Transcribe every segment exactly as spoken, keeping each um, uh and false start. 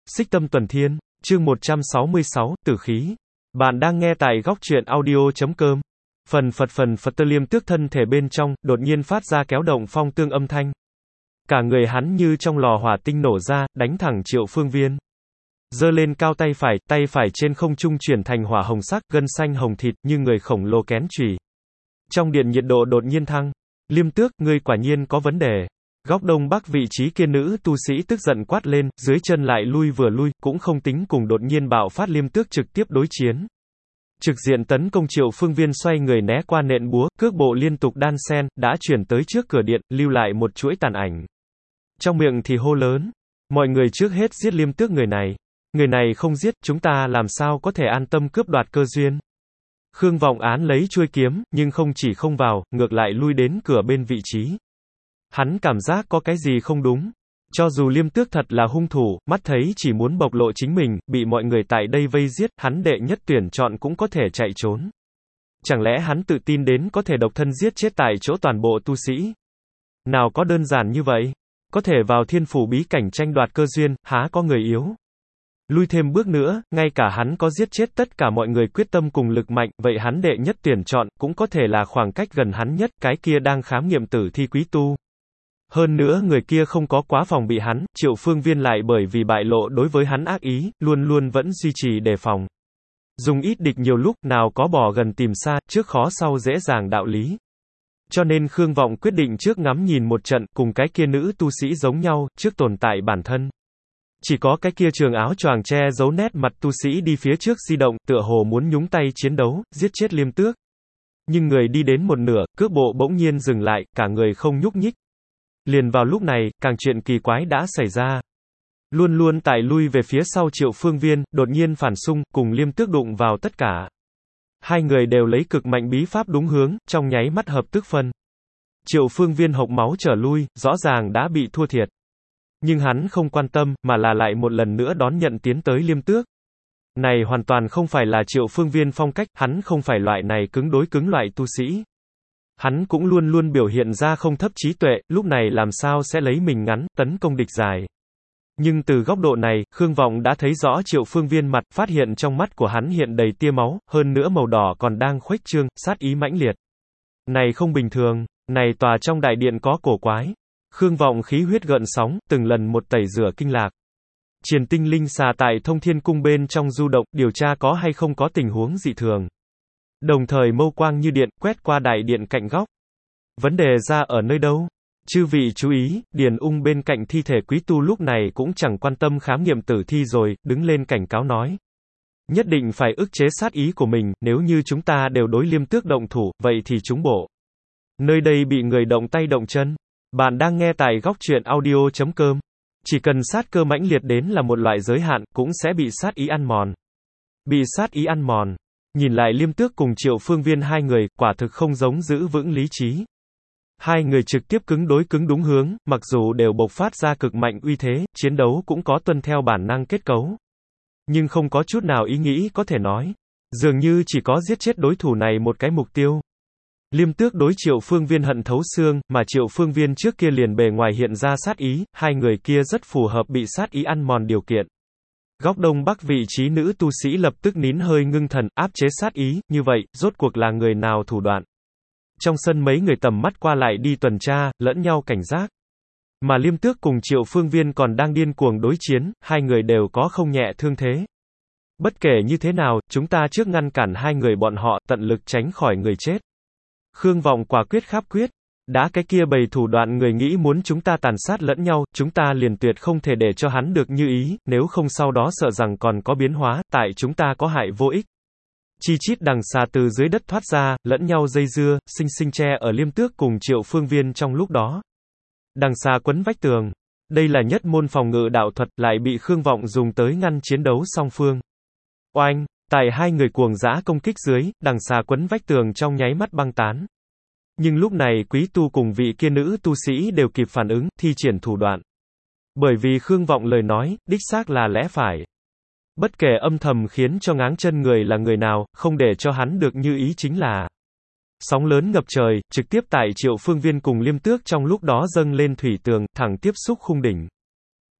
Xích Tâm Tuần Thiên, chương một trăm sáu mươi sáu, Tử Khí. Bạn đang nghe tại góc truyện audio chấm com. Phần phật phần phật tơ Liêm Tước thân thể bên trong, đột nhiên phát ra kéo động phong tương âm thanh. Cả người hắn như trong lò hỏa tinh nổ ra, đánh thẳng Triệu Phương Viên. Giơ lên cao tay phải, tay phải trên không trung chuyển thành hỏa hồng sắc, gân xanh hồng thịt, như người khổng lồ kén chùy. Trong điện nhiệt độ đột nhiên thăng. Liêm Tước, ngươi quả nhiên có vấn đề. Góc đông bắc vị trí kia nữ tu sĩ tức giận quát lên, dưới chân lại lui vừa lui, cũng không tính cùng đột nhiên bạo phát Liêm Tước trực tiếp đối chiến. Trực diện tấn công Triệu Phương Viên xoay người né qua nện búa, cước bộ liên tục đan xen, đã chuyển tới trước cửa điện, lưu lại một chuỗi tàn ảnh. Trong miệng thì hô lớn, mọi người trước hết giết Liêm Tước người này. Người này không giết, chúng ta làm sao có thể an tâm cướp đoạt cơ duyên. Khương Vọng án lấy chuôi kiếm, nhưng không chỉ không vào, ngược lại lui đến cửa bên vị trí. Hắn cảm giác có cái gì không đúng. Cho dù Liêm Tước thật là hung thủ, mắt thấy chỉ muốn bộc lộ chính mình, bị mọi người tại đây vây giết, hắn đệ nhất tuyển chọn cũng có thể chạy trốn. Chẳng lẽ hắn tự tin đến có thể độc thân giết chết tại chỗ toàn bộ tu sĩ? Nào có đơn giản như vậy? Có thể vào thiên phủ bí cảnh tranh đoạt cơ duyên, há có người yếu? Lui thêm bước nữa, ngay cả hắn có giết chết tất cả mọi người quyết tâm cùng lực mạnh, vậy hắn đệ nhất tuyển chọn, cũng có thể là khoảng cách gần hắn nhất, cái kia đang khám nghiệm tử thi quý tu. Hơn nữa người kia không có quá phòng bị hắn, Triệu Phương Viên lại bởi vì bại lộ đối với hắn ác ý, luôn luôn vẫn duy trì đề phòng. Dùng ít địch nhiều lúc, nào có bỏ gần tìm xa, trước khó sau dễ dàng đạo lý. Cho nên Khương Vọng quyết định trước ngắm nhìn một trận, cùng cái kia nữ tu sĩ giống nhau, trước tồn tại bản thân. Chỉ có cái kia trường áo choàng che giấu nét mặt tu sĩ đi phía trước di động, tựa hồ muốn nhúng tay chiến đấu, giết chết Liêm Tước. Nhưng người đi đến một nửa, cước bộ bỗng nhiên dừng lại, cả người không nhúc nhích. Liền vào lúc này, càng chuyện kỳ quái đã xảy ra. Luôn luôn tại lui về phía sau Triệu Phương Viên, đột nhiên phản xung, cùng Liêm Tước đụng vào tất cả. Hai người đều lấy cực mạnh bí pháp đúng hướng, trong nháy mắt hợp tức phân. Triệu Phương Viên hộc máu trở lui, rõ ràng đã bị thua thiệt. Nhưng hắn không quan tâm, mà là lại một lần nữa đón nhận tiến tới Liêm Tước. Này hoàn toàn không phải là Triệu Phương Viên phong cách, hắn không phải loại này cứng đối cứng loại tu sĩ. Hắn cũng luôn luôn biểu hiện ra không thấp trí tuệ, lúc này làm sao sẽ lấy mình ngắn, tấn công địch dài. Nhưng từ góc độ này, Khương Vọng đã thấy rõ Triệu Phương Viên mặt, phát hiện trong mắt của hắn hiện đầy tia máu, hơn nữa màu đỏ còn đang khuếch trương, sát ý mãnh liệt. Này không bình thường, này tòa trong đại điện có cổ quái. Khương Vọng khí huyết gợn sóng, từng lần một tẩy rửa kinh lạc. Triền tinh linh xà tại Thông Thiên Cung bên trong du động, điều tra có hay không có tình huống dị thường. Đồng thời mâu quang như điện, quét qua đại điện cạnh góc. Vấn đề ra ở nơi đâu? Chư vị chú ý, Điền Ung bên cạnh thi thể quý tu lúc này cũng chẳng quan tâm khám nghiệm tử thi rồi, đứng lên cảnh cáo nói. Nhất định phải ức chế sát ý của mình, nếu như chúng ta đều đối Liêm Tước động thủ, vậy thì chúng bộ. Nơi đây bị người động tay động chân. Bạn đang nghe tại góc truyện audio chấm com. Chỉ cần sát cơ mãnh liệt đến là một loại giới hạn, cũng sẽ bị sát ý ăn mòn. Bị sát ý ăn mòn. Nhìn lại Liêm Tước cùng Triệu Phương Viên hai người, quả thực không giống giữ vững lý trí. Hai người trực tiếp cứng đối cứng đúng hướng, mặc dù đều bộc phát ra cực mạnh uy thế, chiến đấu cũng có tuân theo bản năng kết cấu. Nhưng không có chút nào ý nghĩ có thể nói. Dường như chỉ có giết chết đối thủ này một cái mục tiêu. Liêm Tước đối Triệu Phương Viên hận thấu xương, mà Triệu Phương Viên trước kia liền bề ngoài hiện ra sát ý, hai người kia rất phù hợp bị sát ý ăn mòn điều kiện. Góc đông bắc vị trí nữ tu sĩ lập tức nín hơi ngưng thần, áp chế sát ý, như vậy, rốt cuộc là người nào thủ đoạn. Trong sân mấy người tầm mắt qua lại đi tuần tra, lẫn nhau cảnh giác. Mà Liêm Tước cùng Triệu Phương Viên còn đang điên cuồng đối chiến, hai người đều có không nhẹ thương thế. Bất kể như thế nào, chúng ta trước ngăn cản hai người bọn họ, tận lực tránh khỏi người chết. Khương Vọng quả quyết kháp quyết. Đã cái kia bày thủ đoạn người nghĩ muốn chúng ta tàn sát lẫn nhau, chúng ta liền tuyệt không thể để cho hắn được như ý, nếu không sau đó sợ rằng còn có biến hóa, tại chúng ta có hại vô ích. Chi chít đằng xà từ dưới đất thoát ra, lẫn nhau dây dưa, sinh sinh che ở Liêm Tước cùng Triệu Phương Viên trong lúc đó. Đằng xà quấn vách tường. Đây là nhất môn phòng ngự đạo thuật, lại bị Khương Vọng dùng tới ngăn chiến đấu song phương. Oanh! Tại hai người cuồng dã công kích dưới, đằng xà quấn vách tường trong nháy mắt băng tán. Nhưng lúc này quý tu cùng vị kia nữ tu sĩ đều kịp phản ứng, thi triển thủ đoạn. Bởi vì Khương Vọng lời nói, đích xác là lẽ phải. Bất kể âm thầm khiến cho ngáng chân người là người nào, không để cho hắn được như ý chính là. Sóng lớn ngập trời, trực tiếp tại Triệu Phương Viên cùng Liêm Tước trong lúc đó dâng lên thủy tường, thẳng tiếp xúc khung đỉnh.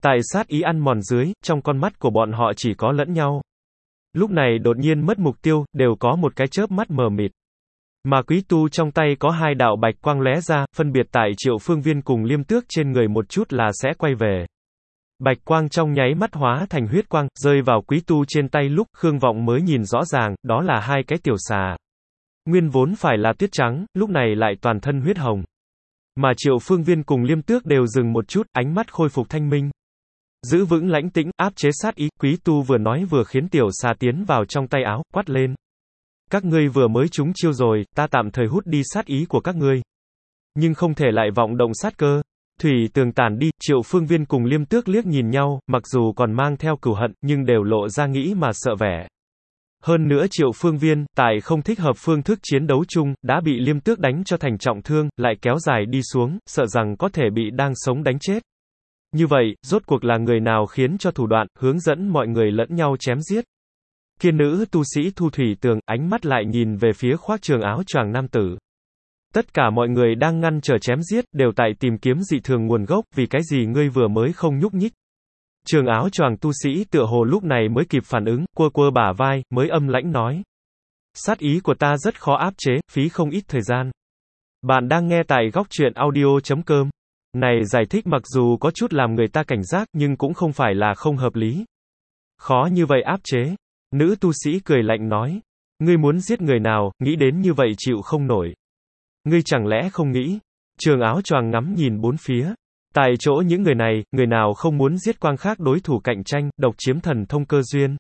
Tại sát ý ăn mòn dưới, trong con mắt của bọn họ chỉ có lẫn nhau. Lúc này đột nhiên mất mục tiêu, đều có một cái chớp mắt mờ mịt. Mà Quý Tu trong tay có hai đạo bạch quang lóe ra, phân biệt tại Triệu Phương Viên cùng Liêm Tước trên người một chút là sẽ quay về. Bạch quang trong nháy mắt hóa thành huyết quang, rơi vào Quý Tu trên tay lúc Khương Vọng mới nhìn rõ ràng, đó là hai cái tiểu xà. Nguyên vốn phải là tuyết trắng, lúc này lại toàn thân huyết hồng. Mà Triệu Phương Viên cùng Liêm Tước đều dừng một chút, ánh mắt khôi phục thanh minh. Giữ vững lãnh tĩnh, áp chế sát ý, Quý Tu vừa nói vừa khiến tiểu xà tiến vào trong tay áo, quát lên. Các ngươi vừa mới trúng chiêu rồi, ta tạm thời hút đi sát ý của các ngươi. Nhưng không thể lại vọng động sát cơ. Thủy tường tản đi, Triệu Phương Viên cùng Liêm Tước liếc nhìn nhau, mặc dù còn mang theo cừu hận, nhưng đều lộ ra nghĩ mà sợ vẻ. Hơn nữa Triệu Phương Viên, tại không thích hợp phương thức chiến đấu chung, đã bị Liêm Tước đánh cho thành trọng thương, lại kéo dài đi xuống, sợ rằng có thể bị đang sống đánh chết. Như vậy, rốt cuộc là người nào khiến cho thủ đoạn, hướng dẫn mọi người lẫn nhau chém giết? Kia nữ tu sĩ Thu Thủy Tường, ánh mắt lại nhìn về phía khoác trường áo choàng nam tử. Tất cả mọi người đang ngăn trở chém giết, đều tại tìm kiếm dị thường nguồn gốc, vì cái gì ngươi vừa mới không nhúc nhích. Trường áo choàng tu sĩ tựa hồ lúc này mới kịp phản ứng, quơ quơ bả vai, mới âm lãnh nói. Sát ý của ta rất khó áp chế, phí không ít thời gian. Bạn đang nghe tại góc truyện audio chấm com. Này giải thích mặc dù có chút làm người ta cảnh giác, nhưng cũng không phải là không hợp lý. Khó như vậy áp chế. Nữ tu sĩ cười lạnh nói. Ngươi muốn giết người nào, nghĩ đến như vậy chịu không nổi. Ngươi chẳng lẽ không nghĩ. Trường áo choàng ngắm nhìn bốn phía. Tại chỗ những người này, người nào không muốn giết quang khác đối thủ cạnh tranh, độc chiếm thần thông cơ duyên.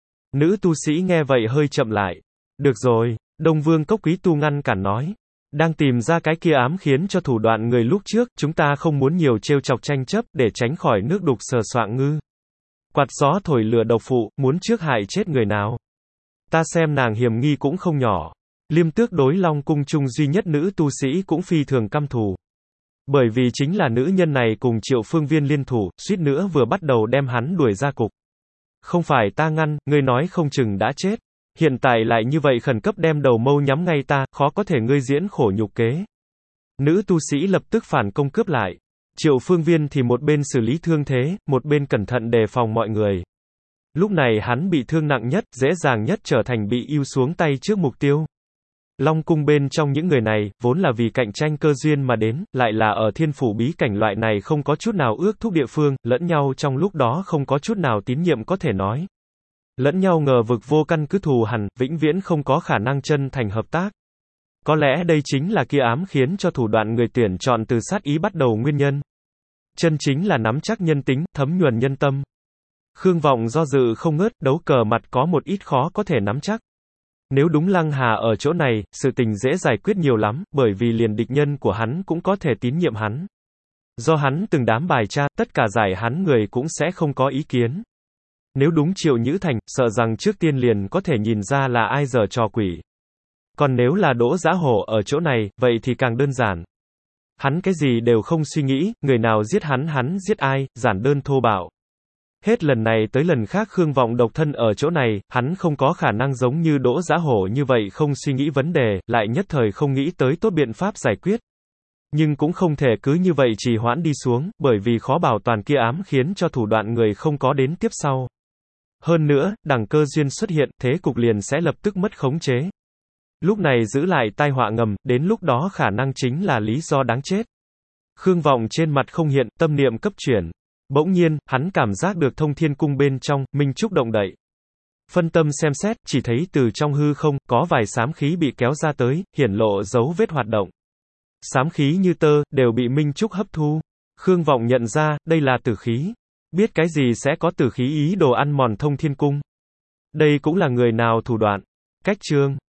Nữ tu sĩ nghe vậy hơi chậm lại. Được rồi, Đông Vương Cốc Quý Tu ngăn cản nói. Đang tìm ra cái kia ám khiến cho thủ đoạn người lúc trước, chúng ta không muốn nhiều trêu chọc tranh chấp, để tránh khỏi nước đục sờ soạng ngư. Quạt gió thổi lửa độc phụ, muốn trước hại chết người nào. Ta xem nàng hiểm nghi cũng không nhỏ. Liêm Tước đối Long Cung chung duy nhất nữ tu sĩ cũng phi thường căm thù. Bởi vì chính là nữ nhân này cùng Triệu Phương Viên liên thủ, suýt nữa vừa bắt đầu đem hắn đuổi ra cục. Không phải ta ngăn, ngươi nói không chừng đã chết. Hiện tại lại như vậy khẩn cấp đem đầu mâu nhắm ngay ta, khó có thể ngươi diễn khổ nhục kế. Nữ tu sĩ lập tức phản công cướp lại. Triệu Phương Viên thì một bên xử lý thương thế, một bên cẩn thận đề phòng mọi người. Lúc này hắn bị thương nặng nhất, dễ dàng nhất trở thành bị ưu xuống tay trước mục tiêu. Long cung bên trong những người này, vốn là vì cạnh tranh cơ duyên mà đến, lại là ở thiên phủ bí cảnh loại này không có chút nào ước thúc địa phương, lẫn nhau trong lúc đó không có chút nào tín nhiệm có thể nói. Lẫn nhau ngờ vực vô căn cứ thù hằn, vĩnh viễn không có khả năng chân thành hợp tác. Có lẽ đây chính là kia ám khiến cho thủ đoạn người tuyển chọn từ sát ý bắt đầu nguyên nhân. Chân chính là nắm chắc nhân tính, thấm nhuần nhân tâm. Khương Vọng do dự không ngớt, đấu cờ mặt có một ít khó có thể nắm chắc. Nếu đúng Lăng Hà ở chỗ này, sự tình dễ giải quyết nhiều lắm, bởi vì liền địch nhân của hắn cũng có thể tín nhiệm hắn. Do hắn từng đám bài tra, tất cả giải hắn người cũng sẽ không có ý kiến. Nếu đúng Triệu Nhữ Thành, sợ rằng trước tiên liền có thể nhìn ra là ai giở trò quỷ. Còn nếu là Đỗ Giá Hổ ở chỗ này, vậy thì càng đơn giản. Hắn cái gì đều không suy nghĩ, người nào giết hắn hắn giết ai, giản đơn thô bạo. Hết lần này tới lần khác Khương Vọng độc thân ở chỗ này, hắn không có khả năng giống như Đỗ Giá Hổ như vậy không suy nghĩ vấn đề, lại nhất thời không nghĩ tới tốt biện pháp giải quyết. Nhưng cũng không thể cứ như vậy trì hoãn đi xuống, bởi vì khó bảo toàn kia ám khiến cho thủ đoạn người không có đến tiếp sau. Hơn nữa, đằng cơ duyên xuất hiện, thế cục liền sẽ lập tức mất khống chế. Lúc này giữ lại tai họa ngầm, đến lúc đó khả năng chính là lý do đáng chết. Khương Vọng trên mặt không hiện, tâm niệm cấp chuyển. Bỗng nhiên, hắn cảm giác được Thông Thiên Cung bên trong, Minh Trúc động đậy. Phân tâm xem xét, chỉ thấy từ trong hư không, có vài xám khí bị kéo ra tới, hiển lộ dấu vết hoạt động. Xám khí như tơ, đều bị Minh Trúc hấp thu. Khương Vọng nhận ra, đây là tử khí. Biết cái gì sẽ có tử khí ý đồ ăn mòn Thông Thiên Cung. Đây cũng là người nào thủ đoạn. Cách chương.